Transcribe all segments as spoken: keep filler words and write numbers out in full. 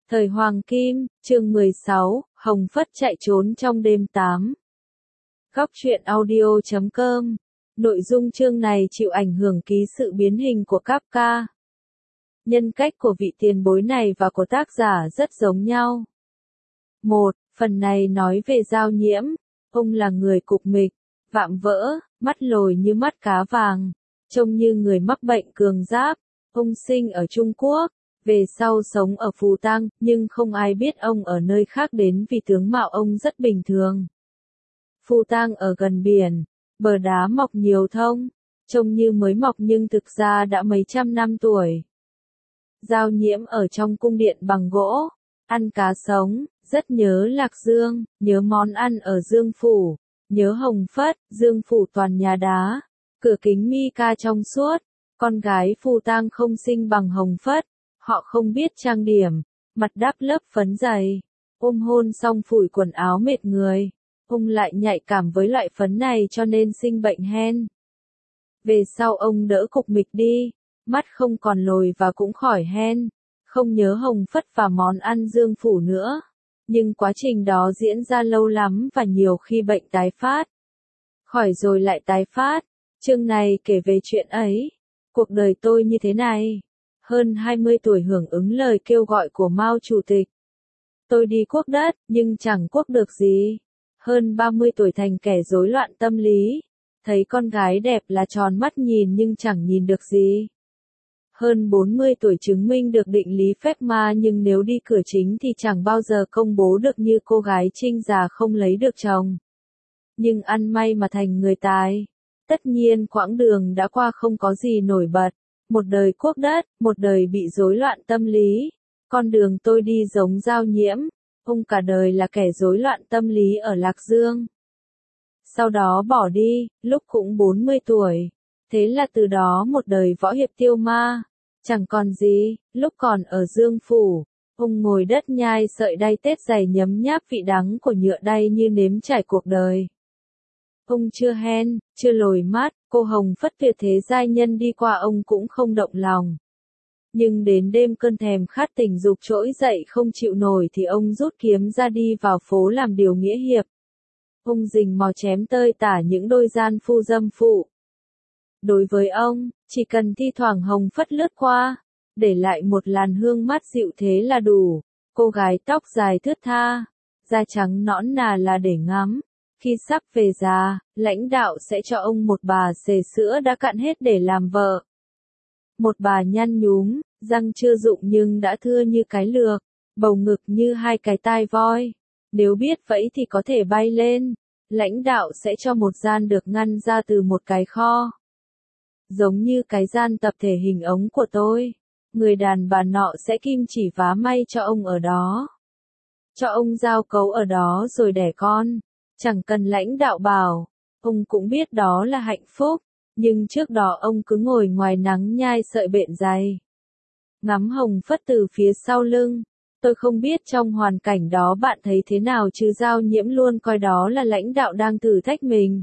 Thời Hoàng Kim, chương mười sáu, Hồng Phất chạy trốn trong đêm tám. Góc truyện audio chấm com. Nội dung chương này chịu ảnh hưởng ký sự biến hình của Kafka. Nhân cách của vị tiền bối này và của tác giả rất giống nhau. một. Phần này nói về Giao Nhiễm. Ông là người cục mịch, vạm vỡ, mắt lồi như mắt cá vàng, trông như người mắc bệnh cường giáp. Ông sinh ở Trung Quốc, về sau sống ở Phù Tang, nhưng không ai biết ông ở nơi khác đến vì tướng mạo ông rất bình thường. Phù Tang ở gần biển, bờ đá mọc nhiều thông, trông như mới mọc nhưng thực ra đã mấy trăm năm tuổi. Giao Nhiễm ở trong cung điện bằng gỗ, ăn cá sống, rất nhớ Lạc Dương, nhớ món ăn ở Dương Phủ, nhớ Hồng Phất, Dương Phủ toàn nhà đá, cửa kính mica trong suốt. Con gái Phù Tang không xinh bằng Hồng Phất, họ không biết trang điểm, mặt đắp lớp phấn dày, ôm hôn xong phủi quần áo mệt người. Ông lại nhạy cảm với loại phấn này cho nên sinh bệnh hen. Về sau ông đỡ cục mịch đi, mắt không còn lồi và cũng khỏi hen, không nhớ Hồng Phất và món ăn Dương Phủ nữa. Nhưng quá trình đó diễn ra lâu lắm và nhiều khi bệnh tái phát. Khỏi rồi lại tái phát, chương này kể về chuyện ấy. Cuộc đời tôi như thế này. Hơn hai mươi tuổi hưởng ứng lời kêu gọi của Mao Chủ tịch. Tôi đi quốc đất, nhưng chẳng quốc được gì. Hơn ba mươi tuổi thành kẻ rối loạn tâm lý. Thấy con gái đẹp là tròn mắt nhìn nhưng chẳng nhìn được gì. Hơn bốn mươi tuổi chứng minh được định lý phép ma nhưng nếu đi cửa chính thì chẳng bao giờ công bố được như cô gái trinh già không lấy được chồng. Nhưng ăn may mà thành người tài. Tất nhiên quãng đường đã qua không có gì nổi bật. Một đời quốc đất, một đời bị rối loạn tâm lý. Con đường tôi đi giống Giao Nhiễm. Ông cả đời là kẻ rối loạn tâm lý ở Lạc Dương. Sau đó bỏ đi, lúc cũng bốn mươi tuổi. Thế là từ đó một đời võ hiệp tiêu ma. Chẳng còn gì, lúc còn ở Dương Phủ. Ông ngồi đất nhai sợi đay tết dày nhấm nháp vị đắng của nhựa đay như nếm trải cuộc đời. Ông chưa hen, chưa lồi mắt, cô Hồng Phất tuyệt thế giai nhân đi qua ông cũng không động lòng. Nhưng đến đêm cơn thèm khát tình dục trỗi dậy không chịu nổi thì ông rút kiếm ra đi vào phố làm điều nghĩa hiệp. Ông rình mò chém tơi tả những đôi gian phu dâm phụ. Đối với ông, chỉ cần thi thoảng Hồng Phất lướt qua, để lại một làn hương mát dịu thế là đủ. Cô gái tóc dài thướt tha, da trắng nõn nà là để ngắm. Khi sắp về già, lãnh đạo sẽ cho ông một bà xề sữa đã cạn hết để làm vợ. Một bà nhăn nhúm, răng chưa rụng nhưng đã thưa như cái lược, bầu ngực như hai cái tai voi. Nếu biết vẫy thì có thể bay lên. Lãnh đạo sẽ cho một gian được ngăn ra từ một cái kho. Giống như cái gian tập thể hình ống của tôi. Người đàn bà nọ sẽ kim chỉ vá may cho ông ở đó. Cho ông giao cấu ở đó rồi đẻ con. Chẳng cần lãnh đạo bảo, ông cũng biết đó là hạnh phúc, nhưng trước đó ông cứ ngồi ngoài nắng nhai sợi bện dày. Ngắm Hồng Phất từ phía sau lưng, tôi không biết trong hoàn cảnh đó bạn thấy thế nào chứ Giao Nhiễm luôn coi đó là lãnh đạo đang thử thách mình.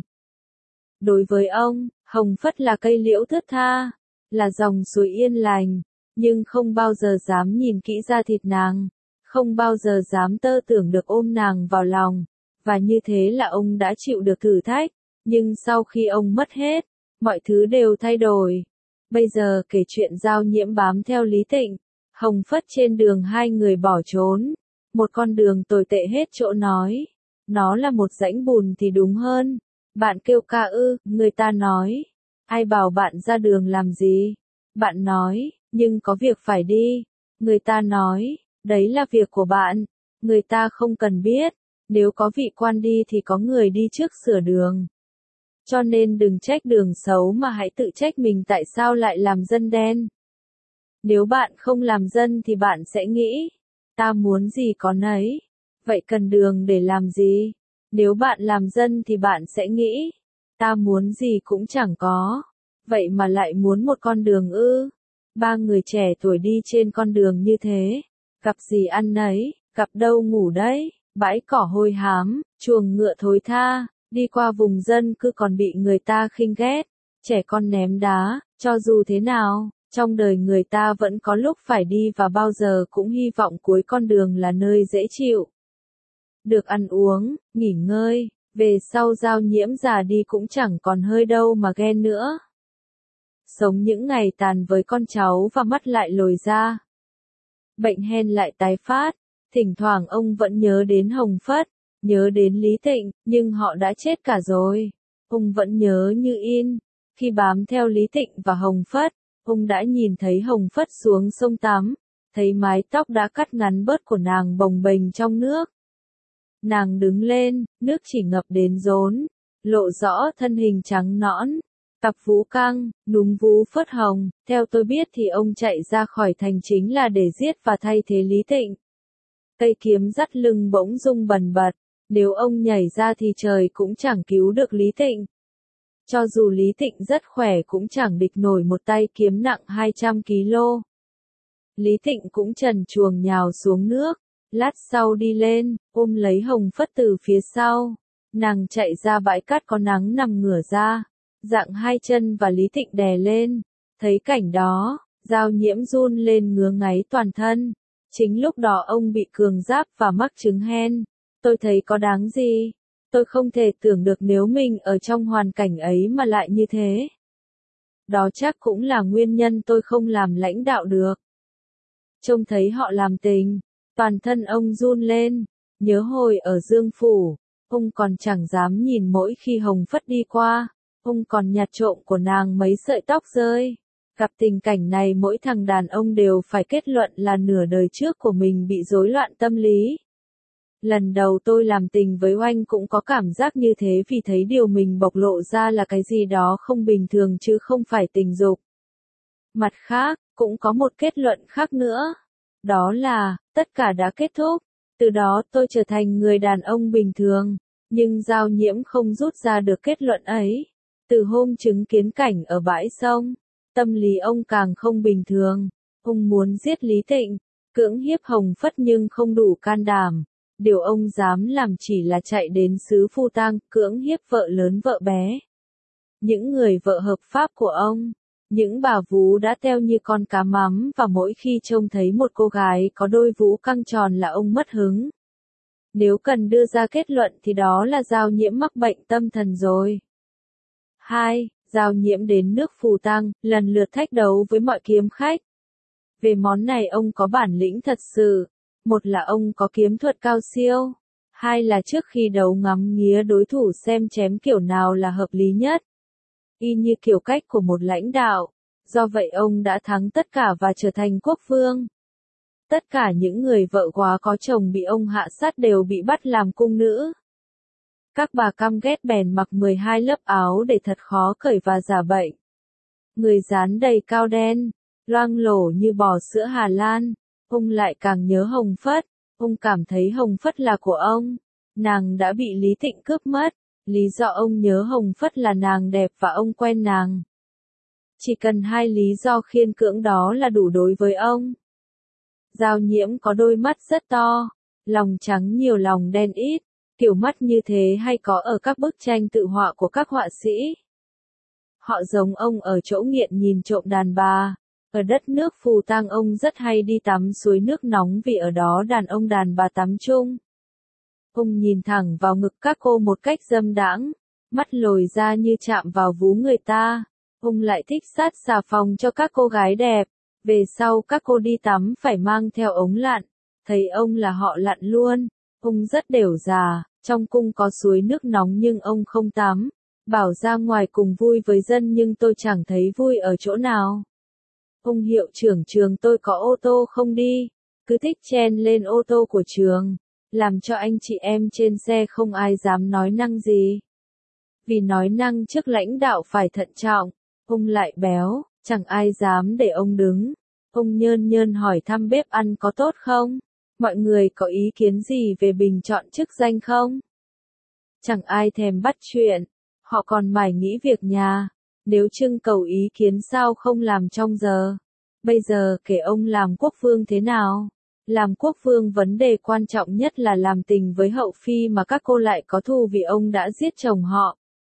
Đối với ông, Hồng Phất là cây liễu thướt tha, là dòng suối yên lành, nhưng không bao giờ dám nhìn kỹ da thịt nàng, không bao giờ dám tơ tưởng được ôm nàng vào lòng. Và như thế là ông đã chịu được thử thách, nhưng sau khi ông mất hết, mọi thứ đều thay đổi. Bây giờ kể chuyện Giao Nhiễm bám theo Lý Tịnh, Hồng Phất trên đường hai người bỏ trốn, một con đường tồi tệ hết chỗ nói. Nó là một rãnh bùn thì đúng hơn. Bạn kêu ca ư, người ta nói. Ai bảo bạn ra đường làm gì? Bạn nói, nhưng có việc phải đi. Người ta nói, đấy là việc của bạn. Người ta không cần biết. Nếu có vị quan đi thì có người đi trước sửa đường. Cho nên đừng trách đường xấu mà hãy tự trách mình tại sao lại làm dân đen. Nếu bạn không làm dân thì bạn sẽ nghĩ, ta muốn gì có nấy. Vậy cần đường để làm gì? Nếu bạn làm dân thì bạn sẽ nghĩ, ta muốn gì cũng chẳng có. Vậy mà lại muốn một con đường ư? Ba người trẻ tuổi đi trên con đường như thế. Gặp gì ăn nấy, gặp đâu ngủ đấy. Bãi cỏ hôi hám, chuồng ngựa thối tha, đi qua vùng dân cư còn bị người ta khinh ghét, trẻ con ném đá, cho dù thế nào, Trong đời người ta vẫn có lúc phải đi và bao giờ cũng hy vọng cuối con đường là nơi dễ chịu. Được ăn uống, nghỉ ngơi, về sau Giao Nhiễm già đi cũng chẳng còn hơi đâu mà ghen nữa. Sống những ngày tàn với con cháu và mắt lại lồi ra. Bệnh hen lại tái phát, thỉnh thoảng ông vẫn nhớ đến Hồng Phất, nhớ đến Lý Tịnh, nhưng họ đã chết cả rồi. Ông vẫn nhớ như in, khi bám theo Lý Tịnh và Hồng Phất, ông đã nhìn thấy Hồng Phất xuống sông tắm, thấy mái tóc đã cắt ngắn bớt của nàng bồng bềnh trong nước. Nàng đứng lên, nước chỉ ngập đến rốn, lộ rõ thân hình trắng nõn, cặp vú căng, núm vú phớt hồng. Theo tôi biết thì ông chạy ra khỏi thành chính là để giết và thay thế Lý Tịnh. Cây kiếm dắt lưng bỗng rung bần bật, nếu ông nhảy ra thì trời cũng chẳng cứu được Lý Tịnh. Cho dù Lý Tịnh rất khỏe cũng chẳng địch nổi một tay kiếm nặng hai trăm ki lô. Lý Tịnh cũng trần truồng nhào xuống nước, lát sau đi lên, ôm lấy Hồng Phất từ phía sau. Nàng chạy ra bãi cát có nắng nằm ngửa ra, dạng hai chân và Lý Tịnh đè lên. Thấy cảnh đó, Giao Nhiễm run lên ngứa ngáy toàn thân. Chính lúc đó ông bị cường giáp và mắc chứng hen. Tôi thấy có đáng gì. Tôi không thể tưởng được nếu mình ở trong hoàn cảnh ấy mà lại như thế. Đó chắc cũng là nguyên nhân tôi không làm lãnh đạo được. Trông thấy họ làm tình, toàn thân ông run lên. Nhớ hồi ở Dương Phủ, ông còn chẳng dám nhìn mỗi khi Hồng Phất đi qua. Ông còn nhặt trộm của nàng mấy sợi tóc rơi. Gặp tình cảnh này mỗi thằng đàn ông đều phải kết luận là nửa đời trước của mình bị rối loạn tâm lý. Lần đầu tôi làm tình với Oanh cũng có cảm giác như thế vì thấy điều mình bộc lộ ra là cái gì đó không bình thường chứ không phải tình dục. Mặt khác, cũng có một kết luận khác nữa. Đó là, tất cả đã kết thúc. Từ đó tôi trở thành người đàn ông bình thường. Nhưng Giao Nhiễm không rút ra được kết luận ấy. Từ hôm chứng kiến cảnh ở bãi sông, tâm lý ông càng không bình thường. Ông muốn giết Lý Tịnh, cưỡng hiếp Hồng Phất nhưng không đủ can đảm. Điều ông dám làm chỉ là chạy đến xứ Phu Tang, cưỡng hiếp vợ lớn vợ bé. Những người vợ hợp pháp của ông, những bà vú đã teo như con cá mắm và mỗi khi trông thấy một cô gái có đôi vú căng tròn là ông mất hứng. Nếu cần đưa ra kết luận thì đó là Giao Nhiễm mắc bệnh tâm thần rồi. hai. Giao Nhiễm đến nước Phù Tang, lần lượt thách đấu với mọi kiếm khách. Về món này ông có bản lĩnh thật sự. Một là ông có kiếm thuật cao siêu. Hai là trước khi đấu ngắm nghía đối thủ xem chém kiểu nào là hợp lý nhất. Y như kiểu cách của một lãnh đạo. Do vậy ông đã thắng tất cả và trở thành quốc vương. Tất cả những người vợ quá có chồng bị ông hạ sát đều bị bắt làm cung nữ. Các bà căm ghét bèn mặc mười hai lớp áo để thật khó cởi và giả bệnh. Người dán đầy cao đen, loang lổ như bò sữa Hà Lan. Ông lại càng nhớ Hồng Phất. Ông cảm thấy Hồng Phất là của ông. Nàng đã bị Lý Tịnh cướp mất. Lý do ông nhớ Hồng Phất là nàng đẹp và ông quen nàng. Chỉ cần hai lý do khiên cưỡng đó là đủ đối với ông. Giao Nhiễm có đôi mắt rất to, lòng trắng nhiều lòng đen ít. Kiểu mắt như thế hay có ở các bức tranh tự họa của các họa sĩ. Họ giống ông ở chỗ nghiện nhìn trộm đàn bà. Ở đất nước Phù Tang ông rất hay đi tắm suối nước nóng vì ở đó đàn ông đàn bà tắm chung. Ông nhìn thẳng vào ngực các cô một cách dâm đãng, mắt lồi ra như chạm vào vú người ta. Ông lại thích sát xà phòng cho các cô gái đẹp. Về sau các cô đi tắm phải mang theo ống lặn. Thấy ông là họ lặn luôn. Ông rất đểu già, trong cung có suối nước nóng nhưng ông không tắm. Bảo ra ngoài cùng vui với dân nhưng tôi chẳng thấy vui ở chỗ nào. Ông hiệu trưởng trường tôi có ô tô không đi, cứ thích chen lên ô tô của trường, làm cho anh chị em trên xe không ai dám nói năng gì. Vì nói năng trước lãnh đạo phải thận trọng, ông lại béo, chẳng ai dám để ông đứng. Ông nhơn nhơn hỏi thăm bếp ăn có tốt không? Mọi người có ý kiến gì về bình chọn chức danh không? Chẳng ai thèm bắt chuyện, họ còn mải nghĩ việc nhà. Nếu trưng cầu ý kiến sao không làm trong giờ? Bây giờ kể ông làm quốc vương thế nào? Làm quốc vương vấn đề quan trọng nhất là làm tình với hậu phi mà các cô lại có thù vì ông đã giết chồng họ.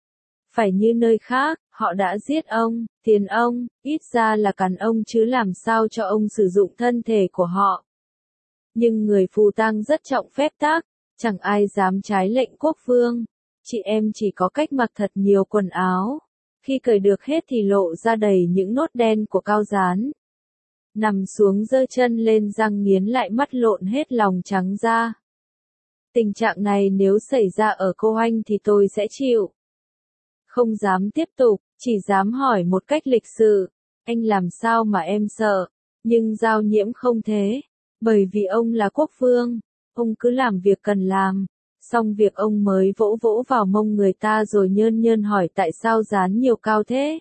Phải như nơi khác, họ đã giết ông, tiền ông, ít ra là cắn ông chứ làm sao cho ông sử dụng thân thể của họ. Nhưng người phù tang rất trọng phép tắc, chẳng ai dám trái lệnh quốc vương. Chị em chỉ có cách mặc thật nhiều quần áo. Khi cởi được hết thì lộ ra đầy những nốt đen của Cao Gián. Nằm xuống giơ chân lên răng nghiến lại mắt lộn hết lòng trắng ra. Tình trạng này nếu xảy ra ở cô anh thì tôi sẽ chịu. Không dám tiếp tục, chỉ dám hỏi một cách lịch sự. Anh làm sao mà em sợ? Nhưng Giao Nhiễm không thế. Bởi vì ông là quốc vương. Ông cứ làm việc cần làm. Xong việc ông mới vỗ vỗ vào mông người ta rồi nhơn nhơn hỏi tại sao dán nhiều cao thế.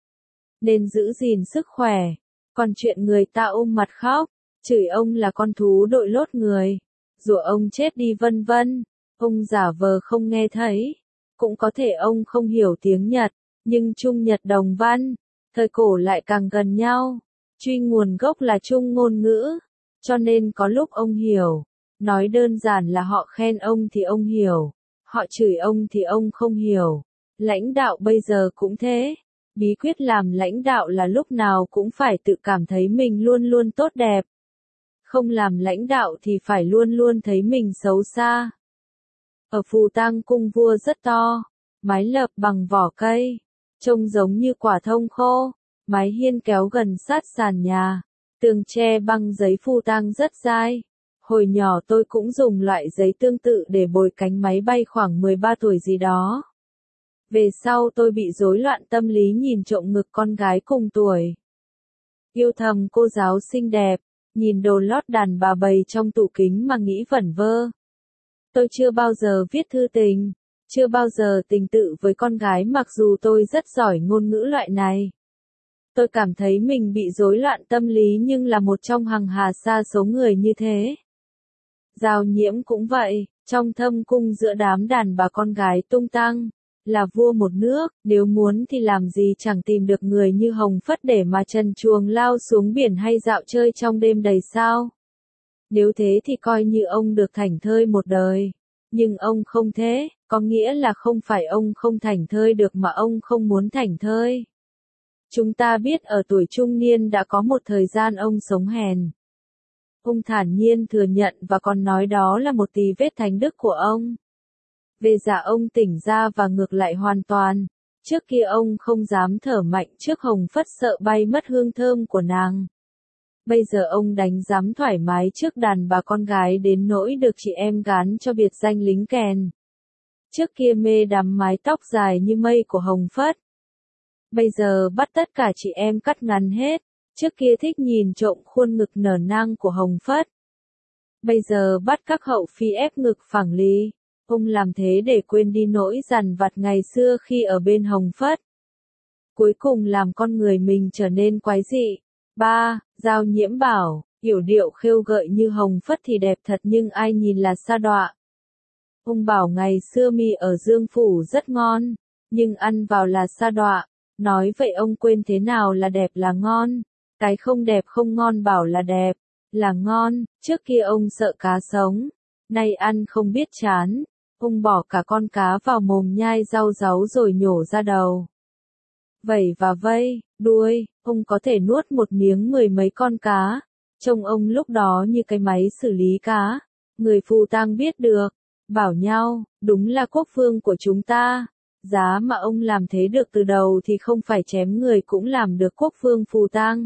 Nên giữ gìn sức khỏe. Còn chuyện người ta ôm mặt khóc, chửi ông là con thú đội lốt người, rủa ông chết đi vân vân, ông giả vờ không nghe thấy. Cũng có thể ông không hiểu tiếng Nhật, nhưng Trung Nhật đồng văn, thời cổ lại càng gần nhau, truy nguồn gốc là chung ngôn ngữ, cho nên có lúc ông hiểu. Nói đơn giản là họ khen ông thì ông hiểu, họ chửi ông thì ông không hiểu. Lãnh đạo bây giờ cũng thế. Bí quyết làm lãnh đạo là lúc nào cũng phải tự cảm thấy mình luôn luôn tốt đẹp. Không làm lãnh đạo thì phải luôn luôn thấy mình xấu xa. Ở Phù Tang cung vua rất to, mái lợp bằng vỏ cây, trông giống như quả thông khô, mái hiên kéo gần sát sàn nhà, tường tre băng giấy Phù Tang rất dai. Hồi nhỏ tôi cũng dùng loại giấy tương tự để bồi cánh máy bay khoảng mười ba tuổi gì đó. Về sau tôi bị rối loạn tâm lý nhìn trộm ngực con gái cùng tuổi. Yêu thầm cô giáo xinh đẹp, nhìn đồ lót đàn bà bày trong tủ kính mà nghĩ vẩn vơ. Tôi chưa bao giờ viết thư tình, chưa bao giờ tình tự với con gái mặc dù tôi rất giỏi ngôn ngữ loại này. Tôi cảm thấy mình bị rối loạn tâm lý nhưng là một trong hàng hà sa số người như thế. Giao Nhiễm cũng vậy, trong thâm cung giữa đám đàn bà con gái tung tăng. Là vua một nước, nếu muốn thì làm gì chẳng tìm được người như Hồng Phất để mà trần truồng lao xuống biển hay dạo chơi trong đêm đầy sao. Nếu thế thì coi như ông được thảnh thơi một đời. Nhưng ông không thế, có nghĩa là không phải ông không thảnh thơi được mà ông không muốn thảnh thơi. Chúng ta biết ở tuổi trung niên đã có một thời gian ông sống hèn. Ông thản nhiên thừa nhận và còn nói đó là một tí vết thánh đức của ông. Về già ông tỉnh ra và ngược lại hoàn toàn. Trước kia ông không dám thở mạnh trước Hồng Phất sợ bay mất hương thơm của nàng. Bây giờ ông đánh dám thoải mái trước đàn bà con gái đến nỗi được chị em gán cho biệt danh lính kèn. Trước kia mê đắm mái tóc dài như mây của Hồng Phất. Bây giờ bắt tất cả chị em cắt ngắn hết. Trước kia thích nhìn trộm khuôn ngực nở nang của Hồng Phất. Bây giờ bắt các hậu phi ép ngực phẳng lì. Ông làm thế để quên đi nỗi dằn vặt ngày xưa khi ở bên Hồng Phất. Cuối cùng làm con người mình trở nên quái dị. ba. Giao Nhiễm bảo, yểu điệu khêu gợi như Hồng Phất thì đẹp thật nhưng ai nhìn là sa đọa. Ông bảo ngày xưa mì ở Dương Phủ rất ngon, nhưng ăn vào là sa đọa. Nói vậy ông quên thế nào là đẹp là ngon. Cái không đẹp không ngon bảo là đẹp, là ngon. Trước kia ông sợ cá sống, nay ăn không biết chán. Ông bỏ cả con cá vào mồm nhai rau ráu rồi nhổ ra đầu. Vẩy và vây, đuôi, ông có thể nuốt một miếng mười mấy con cá. Trông ông lúc đó như cái máy xử lý cá. Người Phù Tang biết được, bảo nhau, đúng là quốc vương của chúng ta. Giá mà ông làm thế được từ đầu thì không phải chém người cũng làm được quốc vương Phù Tang.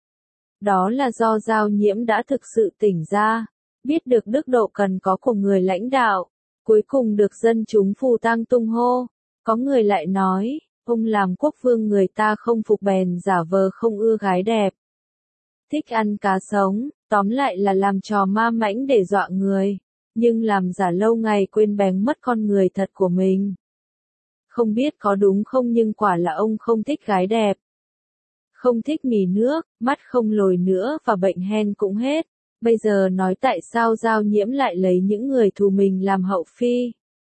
Đó là do Giao Nhiễm đã thực sự tỉnh ra, biết được đức độ cần có của người lãnh đạo. Cuối cùng được dân chúng Phù Tang tung hô. Có người lại nói, ông làm quốc vương người ta không phục bèn giả vờ không ưa gái đẹp. Thích ăn cá sống, tóm lại là làm trò ma mãnh để dọa người. Nhưng làm giả lâu ngày quên bén mất con người thật của mình. Không biết có đúng không nhưng quả là ông không thích gái đẹp. Không thích mì nước, mắt không lồi nữa và bệnh hen cũng hết. Bây giờ nói tại sao Giao Nhiễm lại lấy những người thù mình làm hậu phi.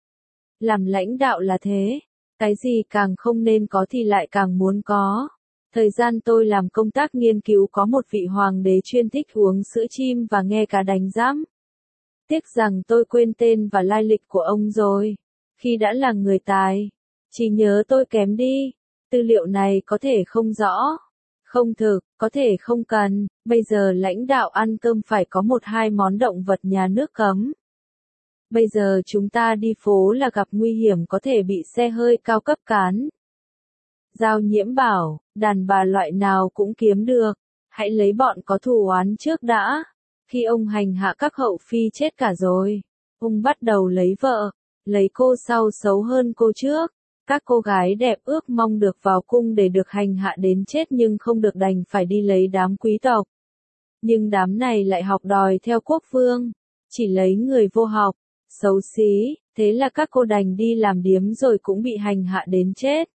Làm lãnh đạo là thế, cái gì càng không nên có thì lại càng muốn có. Thời gian tôi làm công tác nghiên cứu có một vị hoàng đế chuyên thích uống sữa chim và nghe cá đánh giám. Tiếc rằng tôi quên tên và lai lịch của ông rồi. Khi đã là người tài, Chỉ nhớ tôi kém đi. Tư liệu này có thể không rõ, không thực, có thể không cần, bây giờ lãnh đạo ăn cơm phải có một hai món động vật nhà nước cấm. Bây giờ chúng ta đi phố là gặp nguy hiểm có thể bị xe hơi cao cấp cán. Giao Nhiễm bảo, đàn bà loại nào cũng kiếm được, hãy lấy bọn có thù oán trước đã. Khi ông hành hạ các hậu phi chết cả rồi, ông bắt đầu lấy vợ, lấy cô sau xấu hơn cô trước. Các cô gái đẹp ước mong được vào cung để được hành hạ đến chết nhưng không được đành phải đi lấy đám quý tộc. Nhưng đám này lại học đòi theo quốc vương, chỉ lấy người vô học, xấu xí, thế là các cô đành đi làm điếm rồi cũng bị hành hạ đến chết.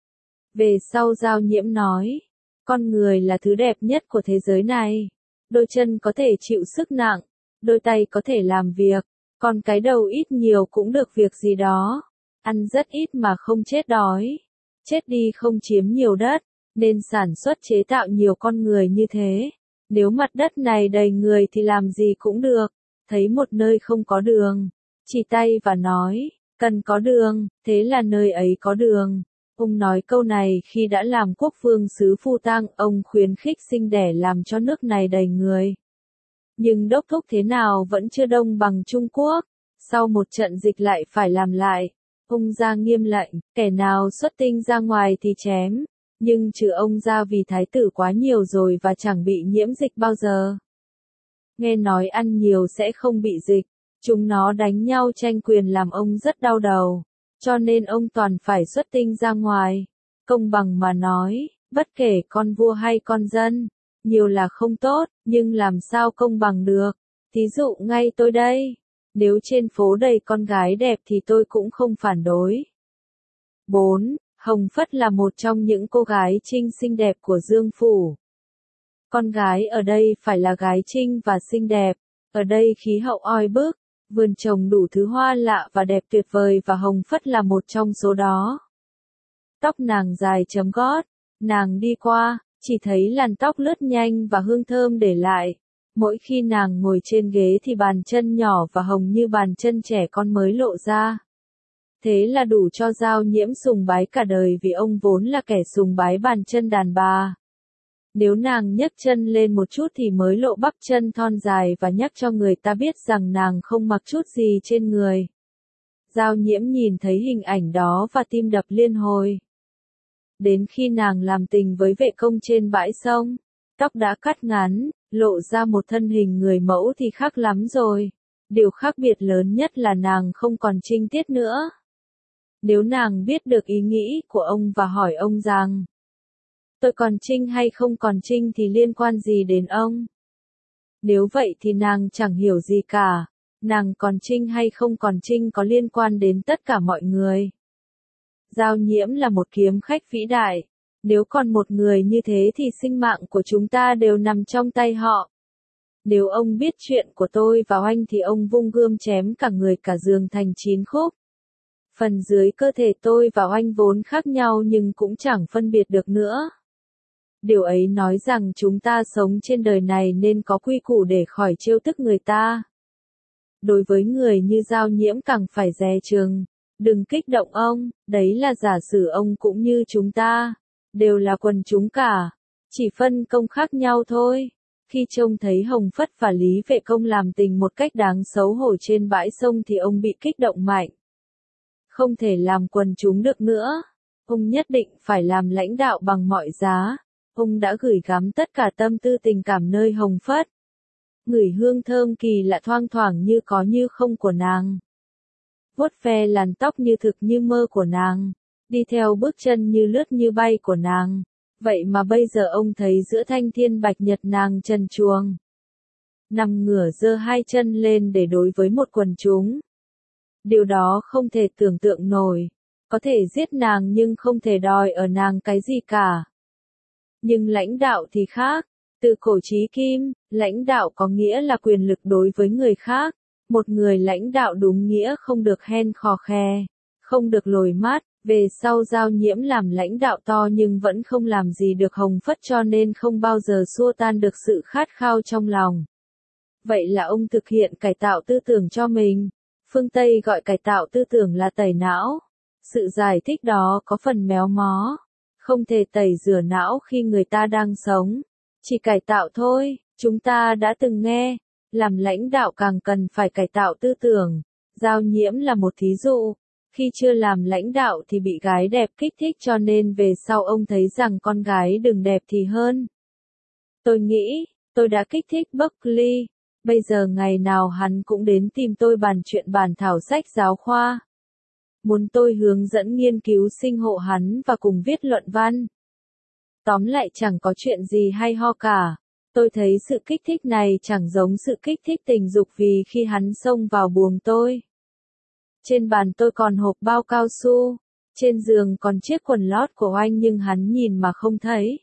Về sau Giao Nhiễm nói, con người là thứ đẹp nhất của thế giới này. Đôi chân có thể chịu sức nặng, đôi tay có thể làm việc, còn cái đầu ít nhiều cũng được việc gì đó. Ăn rất ít mà không chết đói, chết đi không chiếm nhiều đất, nên sản xuất chế tạo nhiều con người như thế. Nếu mặt đất này đầy người thì làm gì cũng được. Thấy một nơi không có đường, chỉ tay và nói, cần có đường, thế là nơi ấy có đường. Ông nói câu này khi đã làm quốc vương xứ Phu Tang, ông khuyến khích sinh đẻ làm cho nước này đầy người. Nhưng đốc thúc thế nào vẫn chưa đông bằng Trung Quốc, sau một trận dịch lại phải làm lại. Ông ra nghiêm lệnh, kẻ nào xuất tinh ra ngoài thì chém, nhưng trừ ông ra vì thái tử quá nhiều rồi và chẳng bị nhiễm dịch bao giờ. Nghe nói ăn nhiều sẽ không bị dịch, chúng nó đánh nhau tranh quyền làm ông rất đau đầu, cho nên ông toàn phải xuất tinh ra ngoài. Công bằng mà nói, bất kể con vua hay con dân, nhiều là không tốt, nhưng làm sao công bằng được. Thí dụ ngay tôi đây. Nếu trên phố đầy con gái đẹp thì tôi cũng không phản đối. bốn. Hồng Phất là một trong những cô gái trinh xinh đẹp của Dương Phủ. Con gái ở đây phải là gái trinh và xinh đẹp. Ở đây khí hậu oi bức, vườn trồng đủ thứ hoa lạ và đẹp tuyệt vời và Hồng Phất là một trong số đó. Tóc nàng dài chấm gót, nàng đi qua, chỉ thấy làn tóc lướt nhanh và hương thơm để lại. Mỗi khi nàng ngồi trên ghế thì bàn chân nhỏ và hồng như bàn chân trẻ con mới lộ ra. Thế là đủ cho Giao Nhiễm sùng bái cả đời vì ông vốn là kẻ sùng bái bàn chân đàn bà. Nếu nàng nhấc chân lên một chút thì mới lộ bắp chân thon dài và nhắc cho người ta biết rằng nàng không mặc chút gì trên người. Giao Nhiễm nhìn thấy hình ảnh đó và tim đập liên hồi. Đến khi nàng làm tình với vệ công trên bãi sông, tóc đã cắt ngắn, lộ ra một thân hình người mẫu thì khác lắm rồi. Điều khác biệt lớn nhất là nàng không còn trinh tiết nữa. Nếu nàng biết được ý nghĩ của ông và hỏi ông rằng, tôi còn trinh hay không còn trinh thì liên quan gì đến ông? Nếu vậy thì nàng chẳng hiểu gì cả. Nàng còn trinh hay không còn trinh có liên quan đến tất cả mọi người. Giao Nhiễm là một kiếm khách vĩ đại. Nếu còn một người như thế thì sinh mạng của chúng ta đều nằm trong tay họ. Nếu ông biết chuyện của tôi và oanh thì ông vung gươm chém cả người cả giường thành chín khúc. Phần dưới cơ thể tôi và oanh vốn khác nhau nhưng cũng chẳng phân biệt được nữa. Điều ấy nói rằng chúng ta sống trên đời này nên có quy củ để khỏi trêu tức người ta. Đối với người như Giao Nhiễm càng phải dè chừng. Đừng kích động ông, đấy là giả sử ông cũng như chúng ta. Đều là quần chúng cả, chỉ phân công khác nhau thôi. Khi trông thấy Hồng Phất và Lý Vệ Công làm tình một cách đáng xấu hổ trên bãi sông thì ông bị kích động mạnh. Không thể làm quần chúng được nữa. Ông nhất định phải làm lãnh đạo bằng mọi giá. Ông đã gửi gắm tất cả tâm tư tình cảm nơi Hồng Phất. Ngửi hương thơm kỳ lạ thoang thoảng như có như không của nàng. Vuốt ve làn tóc như thực như mơ của nàng. Đi theo bước chân như lướt như bay của nàng. Vậy mà bây giờ ông thấy giữa thanh thiên bạch nhật nàng trần truồng. Nằm ngửa giơ hai chân lên để đối với một quần chúng. Điều đó không thể tưởng tượng nổi. Có thể giết nàng nhưng không thể đòi ở nàng cái gì cả. Nhưng lãnh đạo thì khác. Từ cổ chí kim, lãnh đạo có nghĩa là quyền lực đối với người khác. Một người lãnh đạo đúng nghĩa không được hen khò khè, không được lồi mắt. Về sau Giao Nhiễm làm lãnh đạo to nhưng vẫn không làm gì được Hồng Phất cho nên không bao giờ xua tan được sự khát khao trong lòng. Vậy là ông thực hiện cải tạo tư tưởng cho mình. Phương Tây gọi cải tạo tư tưởng là tẩy não. Sự giải thích đó có phần méo mó. Không thể tẩy rửa não khi người ta đang sống. Chỉ cải tạo thôi, chúng ta đã từng nghe. Làm lãnh đạo càng cần phải cải tạo tư tưởng. Giao Nhiễm là một thí dụ. Khi chưa làm lãnh đạo thì bị gái đẹp kích thích cho nên về sau ông thấy rằng con gái đừng đẹp thì hơn. Tôi nghĩ, tôi đã kích thích Buckley. Bây giờ ngày nào hắn cũng đến tìm tôi bàn chuyện bản thảo sách giáo khoa. Muốn tôi hướng dẫn nghiên cứu sinh hộ hắn và cùng viết luận văn. Tóm lại chẳng có chuyện gì hay ho cả. Tôi thấy sự kích thích này chẳng giống sự kích thích tình dục vì khi hắn xông vào buồng tôi. Trên bàn tôi còn hộp bao cao su. Trên giường còn chiếc quần lót của anh nhưng hắn nhìn mà không thấy.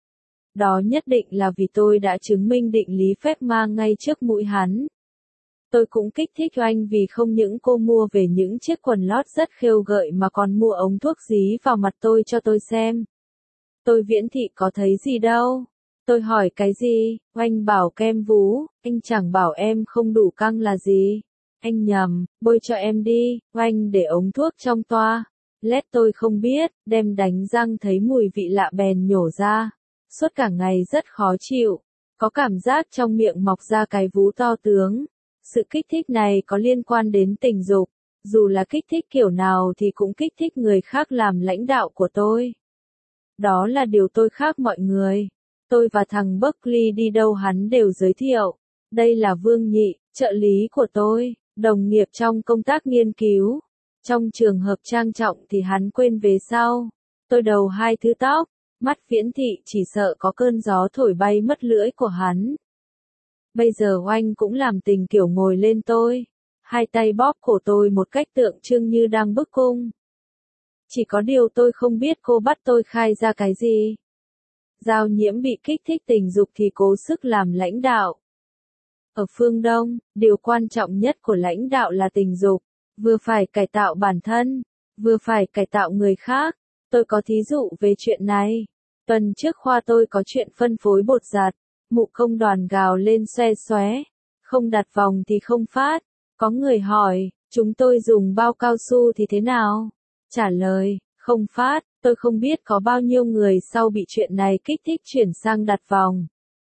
Đó nhất định là vì tôi đã chứng minh định lý phép ma ngay trước mũi hắn. Tôi cũng kích thích anh vì không những cô mua về những chiếc quần lót rất khêu gợi mà còn mua ống thuốc dí vào mặt tôi cho tôi xem. Tôi Viễn Thị có thấy gì đâu. Tôi hỏi cái gì, anh bảo kem vú, anh chẳng bảo em không đủ căng là gì. Anh nhầm, bôi cho em đi, anh để ống thuốc trong toa. Lét tôi không biết, đem đánh răng thấy mùi vị lạ bèn nhổ ra. Suốt cả ngày rất khó chịu, có cảm giác trong miệng mọc ra cái vú to tướng. Sự kích thích này có liên quan đến tình dục, dù là kích thích kiểu nào thì cũng kích thích người khác làm lãnh đạo của tôi. Đó là điều tôi khác mọi người. Tôi và thằng Buckley đi đâu hắn đều giới thiệu. Đây là Vương Nhị, trợ lý của tôi, đồng nghiệp trong công tác nghiên cứu. Trong trường hợp trang trọng thì hắn quên về sau. Tôi đầu hai thứ tóc, mắt Viễn Thị chỉ sợ có cơn gió thổi bay mất lưỡi của hắn. Bây giờ oanh cũng làm tình kiểu ngồi lên tôi. Hai tay bóp cổ tôi một cách tượng trưng như đang bức cung. Chỉ có điều tôi không biết cô bắt tôi khai ra cái gì. Giao Nhiễm bị kích thích tình dục thì cố sức làm lãnh đạo. Ở phương Đông, điều quan trọng nhất của lãnh đạo là tình dục. Vừa phải cải tạo bản thân, vừa phải cải tạo người khác. Tôi có thí dụ về chuyện này. Tuần trước khoa tôi có chuyện phân phối bột giặt. Mụ công đoàn gào lên xoe xoé. Không đặt vòng thì không phát. Có người hỏi, chúng tôi dùng bao cao su thì thế nào? Trả lời, không phát. Tôi không biết có bao nhiêu người sau bị chuyện này kích thích chuyển sang đặt vòng.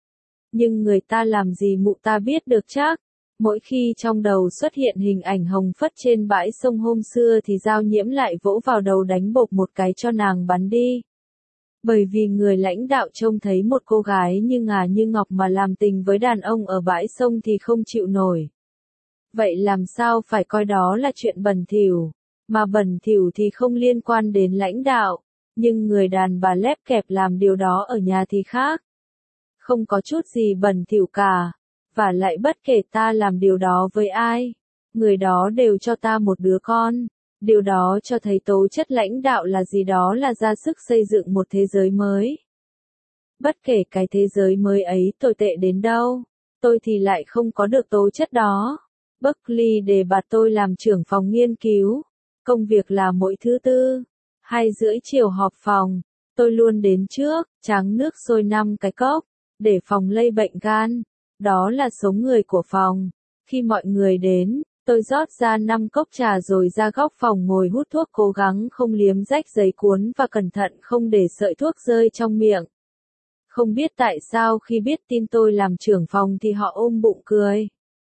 Nhưng người ta làm gì mụ ta biết được chắc. Mỗi khi trong đầu xuất hiện hình ảnh Hồng Phất trên bãi sông hôm xưa thì Giao Nhiễm lại vỗ vào đầu đánh bộp một cái cho nàng bắn đi. Bởi vì người lãnh đạo trông thấy một cô gái như ngà như ngọc mà làm tình với đàn ông ở bãi sông thì không chịu nổi. Vậy làm sao phải coi đó là chuyện bẩn thỉu, mà bẩn thỉu thì không liên quan đến lãnh đạo, nhưng người đàn bà lép kẹp làm điều đó ở nhà thì khác. Không có chút gì bẩn thỉu cả, và lại bất kể ta làm điều đó với ai, người đó đều cho ta một đứa con. Điều đó cho thấy tố chất lãnh đạo là gì, đó là ra sức xây dựng một thế giới mới. Bất kể cái thế giới mới ấy tồi tệ đến đâu, tôi thì lại không có được tố chất đó. Buckley đề bạt tôi làm trưởng phòng nghiên cứu. Công việc là mỗi thứ tư, hai rưỡi chiều họp phòng. Tôi luôn đến trước, tráng nước sôi năm cái cốc, để phòng lây bệnh gan. Đó là số người của phòng. Khi mọi người đến, tôi rót ra năm cốc trà rồi ra góc phòng ngồi hút thuốc, cố gắng không liếm rách giấy cuốn và cẩn thận không để sợi thuốc rơi trong miệng. Không biết tại sao khi biết tin tôi làm trưởng phòng thì họ ôm bụng cười.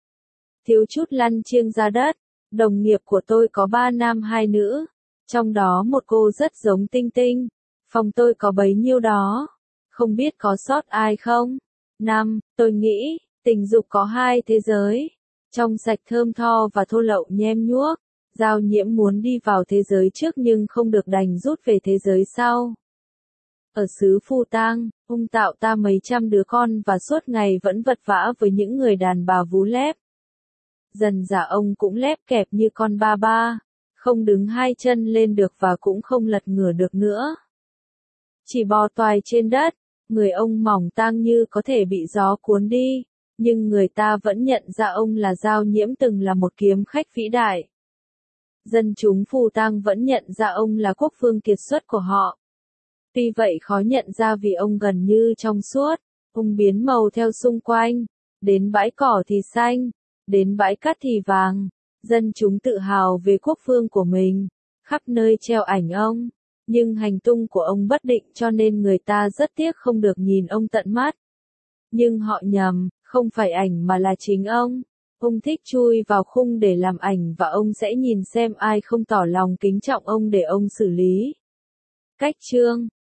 Thiếu chút lăn chiêng ra đất. Đồng nghiệp của tôi có ba nam hai nữ, trong đó một cô rất giống Tinh Tinh. Phòng tôi có bấy nhiêu đó. Không biết có sót ai không? Năm, tôi nghĩ, tình dục có hai thế giới. Trong sạch thơm tho và thô lậu nhem nhuốc. Giao Nhiễm muốn đi vào thế giới trước nhưng không được đành rút về thế giới sau. Ở xứ Phù Tang, ông tạo ta mấy trăm đứa con và suốt ngày vẫn vật vã với những người đàn bà vú lép. Dần dà ông cũng lép kẹp như con ba ba, không đứng hai chân lên được và cũng không lật ngửa được nữa. Chỉ bò toài trên đất, người ông mỏng tang như có thể bị gió cuốn đi, nhưng người ta vẫn nhận ra ông là Giao Nhiễm từng là một kiếm khách vĩ đại. Dân chúng Phù Tang vẫn nhận ra ông là quốc vương kiệt xuất của họ. Tuy vậy khó nhận ra vì ông gần như trong suốt, ông biến màu theo xung quanh, đến bãi cỏ thì xanh, đến bãi cát thì vàng. Dân chúng tự hào về quốc vương của mình, khắp nơi treo ảnh ông. Nhưng hành tung của ông bất định cho nên người ta rất tiếc không được nhìn ông tận mắt. Nhưng họ nhầm, không phải ảnh mà là chính ông. Ông thích chui vào khung để làm ảnh và ông sẽ nhìn xem ai không tỏ lòng kính trọng ông để ông xử lý. Cách chương